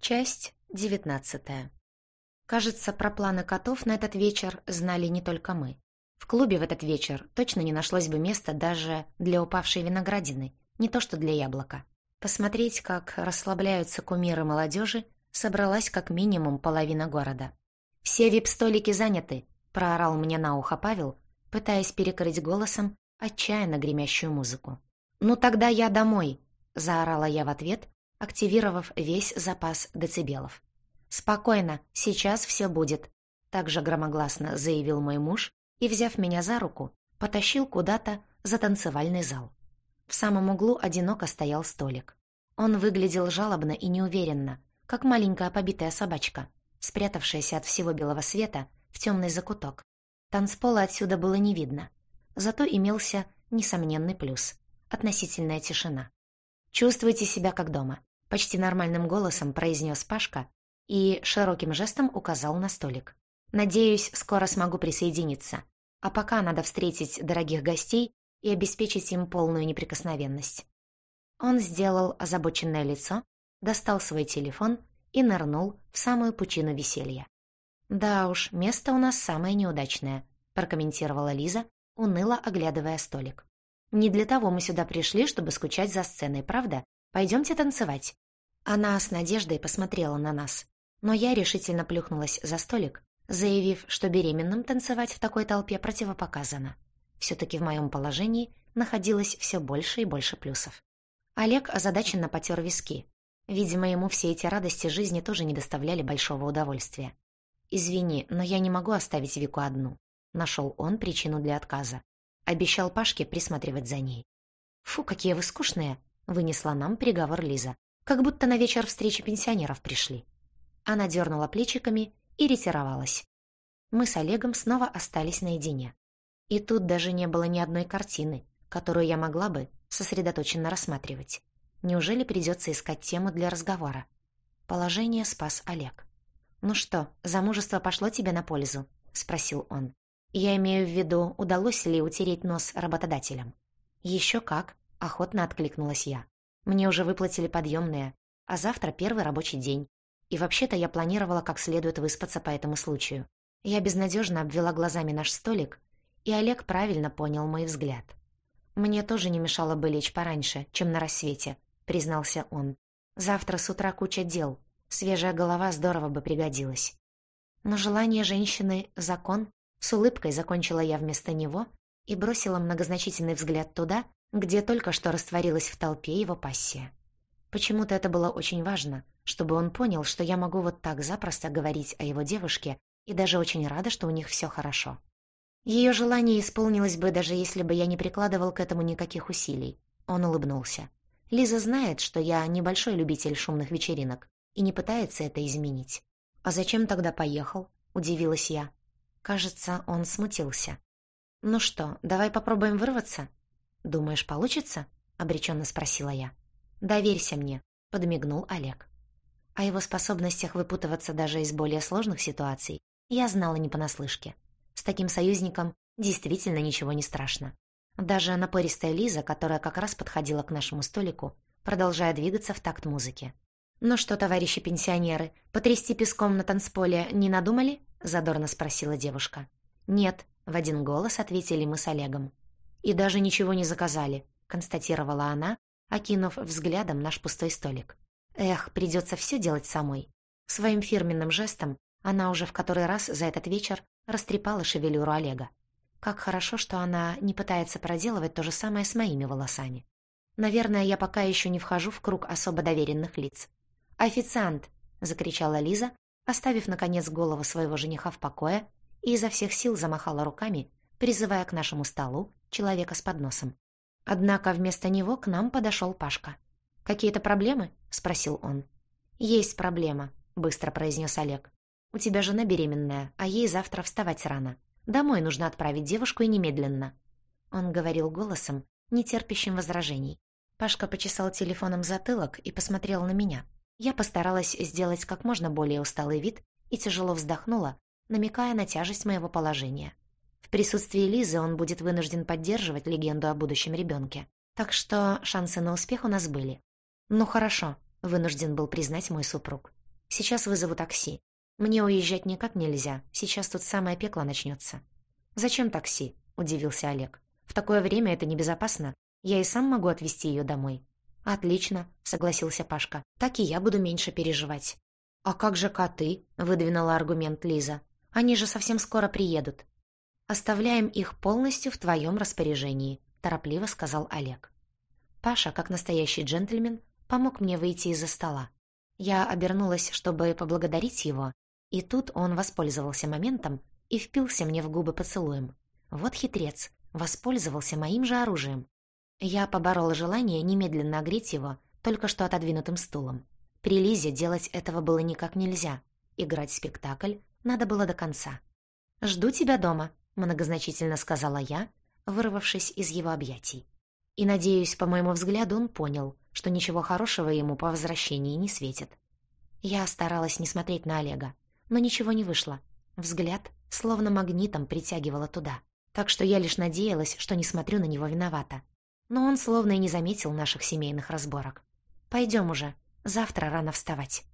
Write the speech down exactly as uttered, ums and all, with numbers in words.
Часть девятнадцатая. Кажется, про планы котов на этот вечер знали не только мы. В клубе в этот вечер точно не нашлось бы места даже для упавшей виноградины, не то что для яблока. Посмотреть, как расслабляются кумиры молодежи, собралась как минимум половина города. «Все вип-столики заняты», — проорал мне на ухо Павел, пытаясь перекрыть голосом отчаянно гремящую музыку. «Ну тогда я домой», — заорала я в ответ, активировав весь запас децибелов. «Спокойно, сейчас все будет», — также громогласно заявил мой муж и, взяв меня за руку, потащил куда-то за танцевальный зал. В самом углу одиноко стоял столик. Он выглядел жалобно и неуверенно, как маленькая побитая собачка, спрятавшаяся от всего белого света в темный закуток. Танцпола отсюда было не видно, зато имелся несомненный плюс — относительная тишина. «Чувствуйте себя как дома», — почти нормальным голосом произнес Пашка и широким жестом указал на столик. «Надеюсь, скоро смогу присоединиться. А пока надо встретить дорогих гостей и обеспечить им полную неприкосновенность». Он сделал озабоченное лицо, достал свой телефон и нырнул в самую пучину веселья. «Да уж, место у нас самое неудачное», — прокомментировала Лиза, уныло оглядывая столик. «Не для того мы сюда пришли, чтобы скучать за сценой, правда? Пойдемте танцевать». Она с надеждой посмотрела на нас, но я решительно плюхнулась за столик, заявив, что беременным танцевать в такой толпе противопоказано. Все-таки в моем положении находилось все больше и больше плюсов. Олег озадаченно потер виски. Видимо, ему все эти радости жизни тоже не доставляли большого удовольствия. «Извини, но я не могу оставить Вику одну», — нашел он причину для отказа. Обещал Пашке присматривать за ней. «Фу, какие вы скучные!» — вынесла нам приговор Лиза. «Как будто на вечер встречи пенсионеров пришли». Она дернула плечиками и ретировалась. Мы с Олегом снова остались наедине. И тут даже не было ни одной картины, которую я могла бы сосредоточенно рассматривать. Неужели придется искать тему для разговора? Положение спас Олег. «Ну что, замужество пошло тебе на пользу?» — спросил он. «Я имею в виду, удалось ли утереть нос работодателям?» «Еще как», — охотно откликнулась я. «Мне уже выплатили подъемные, а завтра первый рабочий день. И вообще-то я планировала как следует выспаться по этому случаю». Я безнадежно обвела глазами наш столик, и Олег правильно понял мой взгляд. «Мне тоже не мешало бы лечь пораньше, чем на рассвете», — признался он. «Завтра с утра куча дел, свежая голова здорово бы пригодилась». Но желание женщины — закон. С улыбкой закончила я вместо него и бросила многозначительный взгляд туда, где только что растворилась в толпе его пассия. Почему-то это было очень важно, чтобы он понял, что я могу вот так запросто говорить о его девушке и даже очень рада, что у них все хорошо. Ее желание исполнилось бы, даже если бы я не прикладывал к этому никаких усилий. Он улыбнулся. Лиза знает, что я небольшой любитель шумных вечеринок и не пытается это изменить. «А зачем тогда поехал?» — удивилась я. Кажется, он смутился. «Ну что, давай попробуем вырваться?» «Думаешь, получится?» — обреченно спросила я. «Доверься мне», — подмигнул Олег. О его способностях выпутываться даже из более сложных ситуаций я знала не понаслышке. С таким союзником действительно ничего не страшно. Даже напористая Лиза, которая как раз подходила к нашему столику, продолжая двигаться в такт музыки. «Ну что, товарищи пенсионеры, потрясти песком на танцполе не надумали?» — задорно спросила девушка. «Нет», — в один голос ответили мы с Олегом. «И даже ничего не заказали», — констатировала она, окинув взглядом наш пустой столик. «Эх, придется все делать самой». Своим фирменным жестом она уже в который раз за этот вечер растрепала шевелюру Олега. Как хорошо, что она не пытается проделывать то же самое с моими волосами. Наверное, я пока еще не вхожу в круг особо доверенных лиц. «Официант!» — закричала Лиза, оставив, наконец, голову своего жениха в покое, и изо всех сил замахала руками, призывая к нашему столу человека с подносом. Однако вместо него к нам подошел Пашка. «Какие-то проблемы?» — спросил он. «Есть проблема», — быстро произнес Олег. «У тебя жена беременная, а ей завтра вставать рано. Домой нужно отправить девушку и немедленно». Он говорил голосом, не терпящим возражений. Пашка почесал телефоном затылок и посмотрел на меня. Я постаралась сделать как можно более усталый вид и тяжело вздохнула, намекая на тяжесть моего положения. В присутствии Лизы он будет вынужден поддерживать легенду о будущем ребенке. Так что шансы на успех у нас были. «Ну хорошо», — вынужден был признать мой супруг. Сейчас вызову такси. Мне уезжать никак нельзя, сейчас тут самое пекло начнется». «Зачем такси?» — удивился Олег. «В такое время это небезопасно. Я и сам могу отвезти ее домой». «Отлично», — согласился Пашка. «Так и я буду меньше переживать». «А как же коты?» — выдвинула аргумент Лиза. «Они же совсем скоро приедут». «Оставляем их полностью в твоем распоряжении», — торопливо сказал Олег. Паша, как настоящий джентльмен, помог мне выйти из-за стола. Я обернулась, чтобы поблагодарить его, и тут он воспользовался моментом и впился мне в губы поцелуем. Вот хитрец, воспользовался моим же оружием. Я поборола желание немедленно огреть его только что отодвинутым стулом. При Лизе делать этого было никак нельзя. Играть спектакль надо было до конца. «Жду тебя дома», — многозначительно сказала я, вырвавшись из его объятий. И, надеюсь, по моему взгляду, он понял, что ничего хорошего ему по возвращении не светит. Я старалась не смотреть на Олега, но ничего не вышло. Взгляд словно магнитом притягивало туда. Так что я лишь надеялась, что не смотрю на него виновата. Но он словно и не заметил наших семейных разборок. «Пойдем уже, завтра рано вставать».